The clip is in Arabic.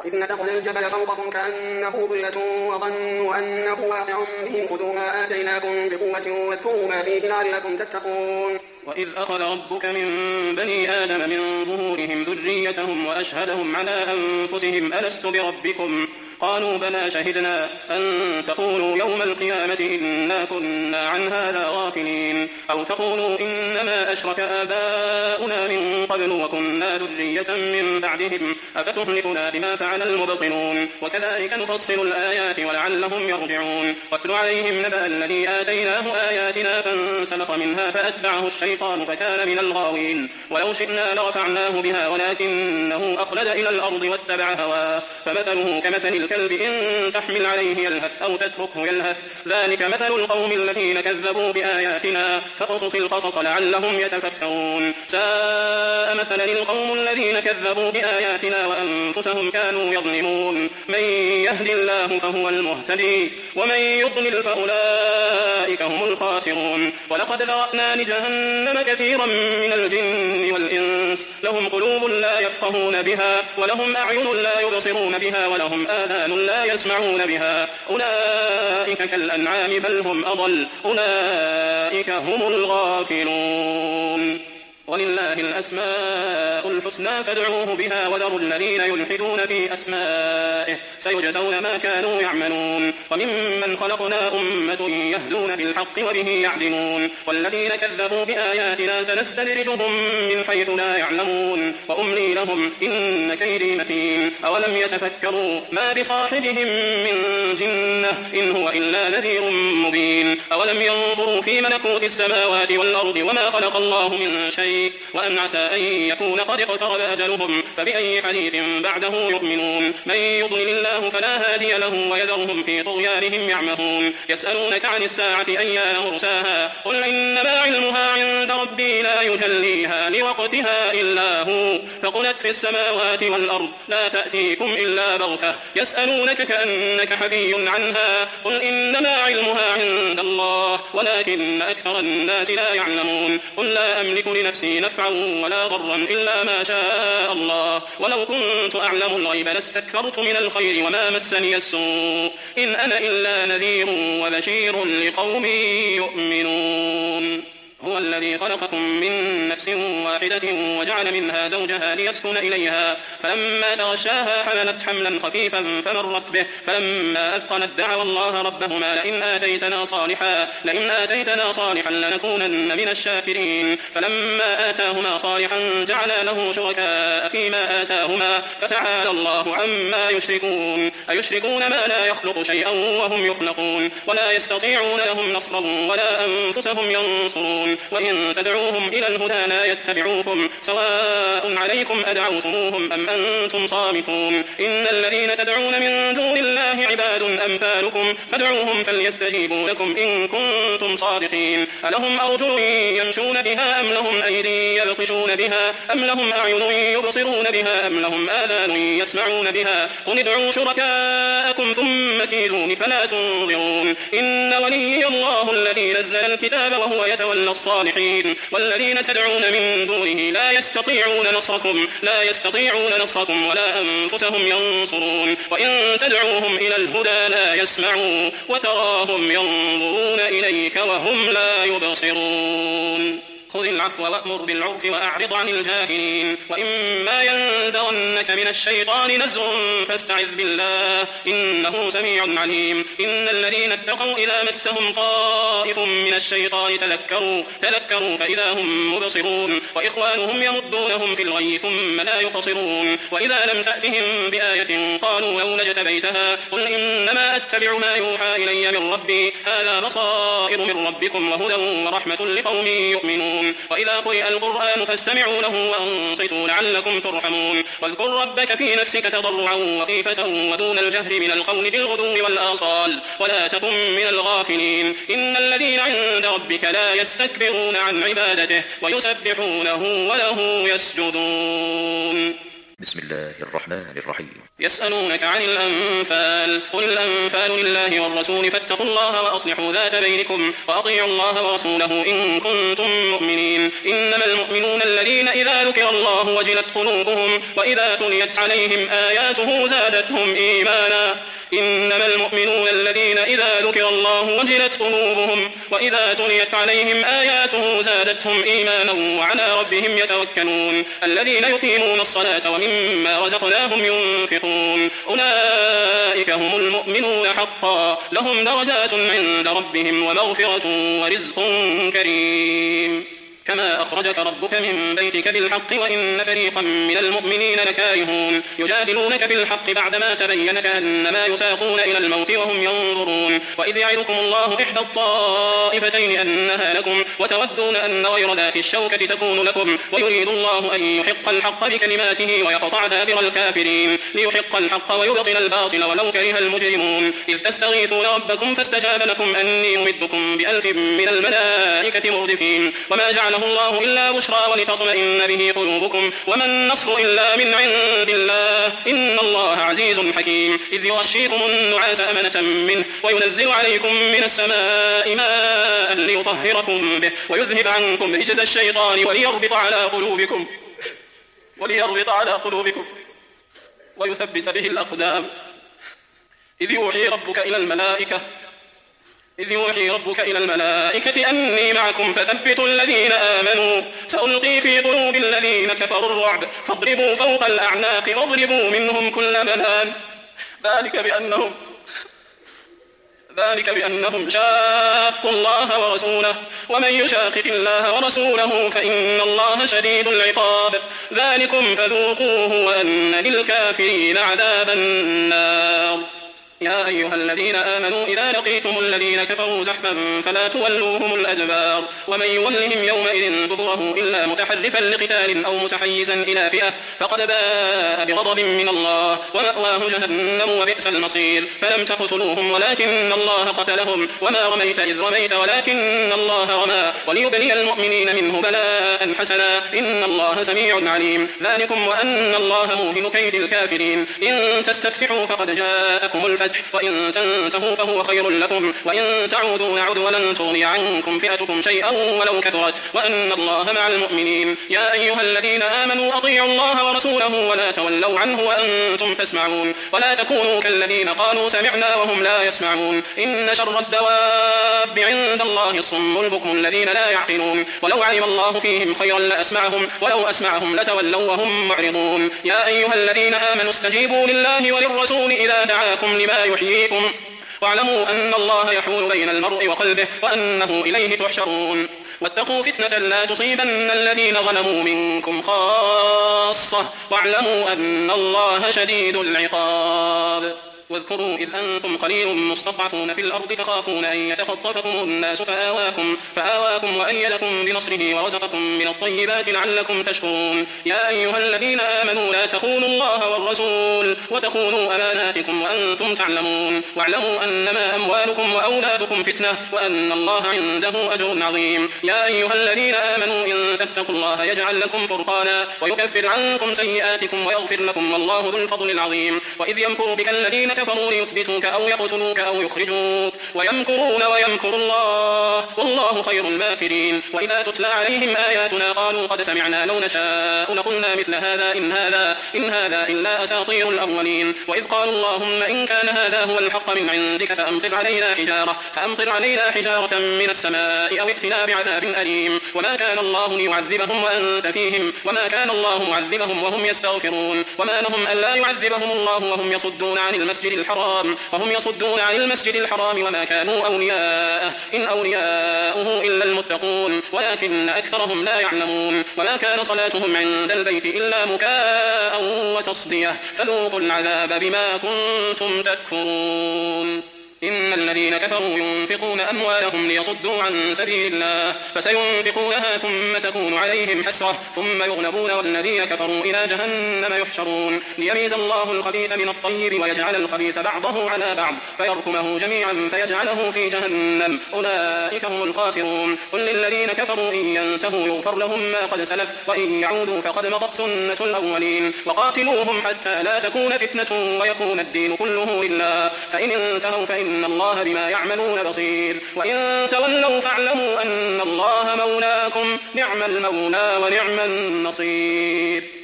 وإذ نتقنا الجبل فوقكم كأنه ظلة وظنوا أنه واقع بهم خذوا ما آتيناكم بقوة واذكروا ما فيه لعلكم تتقون. وإذ أخذ ربك من بني آدم من ظهورهم ذريتهم وأشهدهم على أنفسهم ألست بربكم قالوا بلى شهدنا أن تقولوا يوم القيامة إنا كنا عن هذا غافلين أو تقولوا إنما أشرك آباؤنا من قبل وكنا ذرية من بعدهم أفتهلكنا بما فعل المبطلون وكذلك نفصل الآيات ولعلهم يرجعون. واتل عليهم نبأ الذي آتيناه آياتنا فانسلخ منها فأتبعه الشيطان فكان من الغاوين ولو شئنا لرفعناه بها ولكنه أخلد إلى الأرض واتبع هواه فمثله كمثل الكلب إن تحمل عليه يلهث أو تتركه يلهث ذلك مثل القوم الذين كذبوا بآياتنا فقصص القصص لعلهم يتفكرون. ساء مثلا القوم الذين كذبوا بآياتنا وأنفسهم كانوا يظلمون. من يهد الله فهو المهتدي ومن يضلل فأولئك هم الخاسرون. ولقد ذرأنا لجهنم كثيرا من الجن والإنس لهم قلوب لا يفقهون بها ولهم أعين لا يبصرون بها ولهم آذان لا يسمعون بها أولئك كالأنعام بل هم أضل أولئك هم الغافلون. ولله الأسماء الحسنى فادعوه بها وذروا الذين يلحدون في أسمائه سيجزون ما كانوا يعملون. وممن خلقنا أمة يهدون بالحق وبه يعدلون والذين كذبوا بآياتنا سنستدرجهم من حيث لا يعلمون وأملي لهم إن كيدي متين. أولم يتفكروا ما بصاحبهم من جنة إن هو إلا نذير مبين. أولم ينظروا في ملكوت السماوات والأرض وما خلق الله من شيء وأن عسى أن يكون قد اقترب أجلهم فبأي حديث بعده يؤمنون. من يضلل الله فلا هادي له ويذرهم في طغيانهم يعمهون. يسألونك عن الساعة أيان مرساها قل إنما علمها عند ربي لا يجليها لوقتها إلا هو ثقلت في السماوات والأرض لا تأتيكم إلا بغتة يسألونك كأنك حفي عنها قل إنما علمها عند الله ولكن أكثر الناس لا يعلمون. قل لا أملك لنفسي نفعا ولا ضرا إلا ما شاء الله ولو كنت أعلم الغيب لاستكثرت من الخير وما مسني السوء إن أنا إلا نذير وبشير لقوم يؤمنون. هو الذي خلقكم من نفس واحدة وجعل منها زوجها ليسكن إليها فلما تغشاها حملت حملا خفيفا فمرت به فلما أثقلت دعوا الله ربهما لئن آتيتنا صالحا لنكونن من الشاكرين. فلما آتاهما صالحا جعلا له شركاء فيما آتاهما فتعالى الله عما يشركون. أيشركون ما لا يخلق شيئا وهم يخلقون ولا يستطيعون لهم نصرا ولا أنفسهم ينصرون. وإن تدعوهم إلى الهدى لا يتبعوكم سواء عليكم أدعوتموهم أم أنتم صامتون. إن الذين تدعون من دون الله عباد أمثالكم فادعوهم فليستجيبوا لكم إن كنتم صادقين. ألهم أرجل يمشون بها أم لهم أيدي يبطشون بها أم لهم أعين يبصرون بها أم لهم آذان يسمعون بها قل ادعوا شركاءكم ثم كيدون فلا تنظرون. إن ولي الله الذي نزل الكتاب وهو يتولى الصالحين والذين تدعون من دونه لا يستطيعون نصركم ولا أنفسهم ينصرون. وإن تدعوهم إلى الهدى لا يسمعوا وتراهم ينظرون إليك وهم لا يبصرون. خذ العفو وأمر بالعرف وأعرض عن الجاهلين. وإما ينزغنك من الشيطان نزغ فاستعذ بالله إنه سميع عليم. إن الذين اتقوا إذا مسهم طائف من الشيطان تذكروا فإذا هم مبصرون وإخوانهم يمدونهم في الغي ثم لا يقصرون. وإذا لم تأتهم بآية قالوا لو اجتبيتها قل إنما أتبع ما يوحى إلي من ربي هذا بصائر من ربكم وهدى ورحمة لقوم يؤمنون. وإذا قرئ القرآن فاستمعوا له وأنصتوا لعلكم ترحمون. واذكر ربك في نفسك تضرعا وخيفة ودون الجهر من القول بالغدو والآصال ولا تكن من الغافلين. إن الذين عند ربك لا يستكبرون عن عبادته ويسبحونه وله يسجدون. بسم الله الرحمن الرحيم. يسألونك عن الأنفال قل الأنفال لله والرسول فاتقوا الله وأصلحوا ذات بينكم وأطيعوا الله ورسوله إن كنتم مؤمنين. إنما المؤمنون الذين إذا ذكر الله وجلت قلوبهم وإذا تليت عليهم آياته زادتهم إيمانا. إنما المؤمنون الذين إذا ذكر الله وجلت قلوبهم وإذا تليت عليهم آياته زادتهم إيمانا وعلى ربهم يتوكلون. الذين يقيمون الصلاة ومما رزقناهم ينفقون أولئك هم المؤمنون حقا لهم درجات عند ربهم ومغفرة ورزق كريم. كما أخرجك ربك من بيتك بالحق وإن فريقا من المؤمنين لكارهون يجادلونك في الحق بعدما تبين كأنما يساقون إلى الموت وهم ينظرون. وإذ يعدكم الله إحدى الطائفتين أنها لكم وتودون أن غير ذات الشوكة تكون لكم ويريد الله أن يحق الحق بكلماته ويقطع دابر الكافرين ليحق الحق ويبطل الباطل ولو كره المجرمون. إذ تستغيثون ربكم فاستجاب لكم أني ممدكم ب1000 من الملائكة مردفين. وما جعله الله إلا بشرى ولتطمئن به قلوبكم وما النصر إلا من عند الله إن الله عزيز حكيم. إذ يغشيكم النعاس أمنة منه وينزل عليكم من السماء ماء ليطهركم به ويذهب عنكم رجز الشيطان وليربط على قلوبكم ويثبت به الأقدام. إذ يوحي ربك إلى الملائكة أني معكم فثبتوا الذين آمنوا سألقي في قلوب الذين كفروا الرعب فاضربوا فوق الأعناق واضربوا منهم كل بنان. ذلك بأنهم شاقوا الله ورسوله ومن يشاقق الله ورسوله فإن الله شديد العقاب. ذلكم فذوقوه وأن للكافرين عذاب النار. يا أيها الذين آمنوا إذا لقيتم الذين كفروا زحفا فلا تولوهم الأدبار ومن يولهم يومئذ دبره إلا متحرفا لقتال أو متحيزا إلى فئة فقد باء بغضب من الله ومأواه جهنم وبئس المصير. فلم تقتلوهم ولكن الله قتلهم وما رميت إذ رميت ولكن الله رمى وليبلي المؤمنين منه بلاء حسنا إن الله سميع عليم. ذلكم وأن الله موهن كيد الكافرين. إن تستفتحوا فقد جاءكم الفتح وإن تنتهوا فهو خير لكم وإن تعودوا نعد ولن تغني عنكم فئتكم شيئا ولو كثرت وأن الله مع المؤمنين. يا أيها الذين آمنوا أطيعوا الله ورسوله ولا تولوا عنه وأنتم تسمعون ولا تكونوا كالذين قالوا سمعنا وهم لا يسمعون. إن شر الدواب عند الله الصم البكم الذين لا يعقلون ولو علم الله فيهم خيرا لأسمعهم ولو أسمعهم لتولوا وهم معرضون. يا أيها الذين آمنوا استجيبوا لله وللرسول إذا دعاكم لما يحييكم واعلموا أن الله يحول بين المرء وقلبه وأنه إليه تحشرون. واتقوا فتنة لا تصيبن الذين ظلموا منكم خاصة واعلموا أن الله شديد العقاب. واذكروا إذ أنتم قليل مستضعفون في الأرض تخافون أن يتخطفكم الناس فآواكم وأيدكم بنصره ورزقكم من الطيبات لعلكم تشكرون. يا أيها الذين آمنوا لا تخونوا الله والرسول وتخونوا أماناتكم وأنتم تعلمون واعلموا أنما أموالكم وأولادكم فتنة وأن الله عنده أجر عظيم. يا أيها الذين آمنوا إن تتقوا الله يجعل لكم فرقانا ويكفر عنكم سيئاتكم ويغفر لكم والله ذو الفضل العظيم. وإذ يمكر بك الذين كفروا ليثبتوك أو يقتلوك أو يخرجوك ويمكرون ويمكر الله والله خير الماكرين. وإذا تتلى عليهم آياتنا قالوا قد سمعنا لو نشاء لقلنا مثل هذا إن هذا إلا أساطير الأولين. وإذ قالوا اللهم إن كان هذا هو الحق من عندك فأمطر علينا حجارة من السماء أو ائتنا بعذاب أليم. وما كان الله ليعذبهم وأنت فيهم وما كان الله معذبهم وهم يستغفرون. وما لهم ألا يعذبهم الله وهم يصدون عن المسجد الحرام وما كانوا أولياءه إن أولياؤه إلا المتقون ولكن أكثرهم لا يعلمون. وما كان صلاتهم عند البيت إلا مكاء وتصدية فذوقوا العذاب بما كنتم تكفرون. إن الذين كفروا ينفقون أموالهم ليصدوا عن سبيل الله فسينفقونها ثم تكون عليهم حسرة ثم يغلبون والذين كفروا إلى جهنم يحشرون ليميز الله الخبيث من الطيب ويجعل الخبيث بعضه على بعض فيركمه جميعا فيجعله في جهنم أولئك هم الخاسرون قل للذين كفروا إن ينتهوا يغفر لهم ما قد سلف وإن يعودوا فقد مضت سنة الأولين وقاتلوهم حتى لا تكون فتنة ويكون الدين كله لله فإن انتهوا فإن الله بما يعملون بصير وإن تولوا فاعلموا أن الله مولاكم نعم المولى ونعم النصير.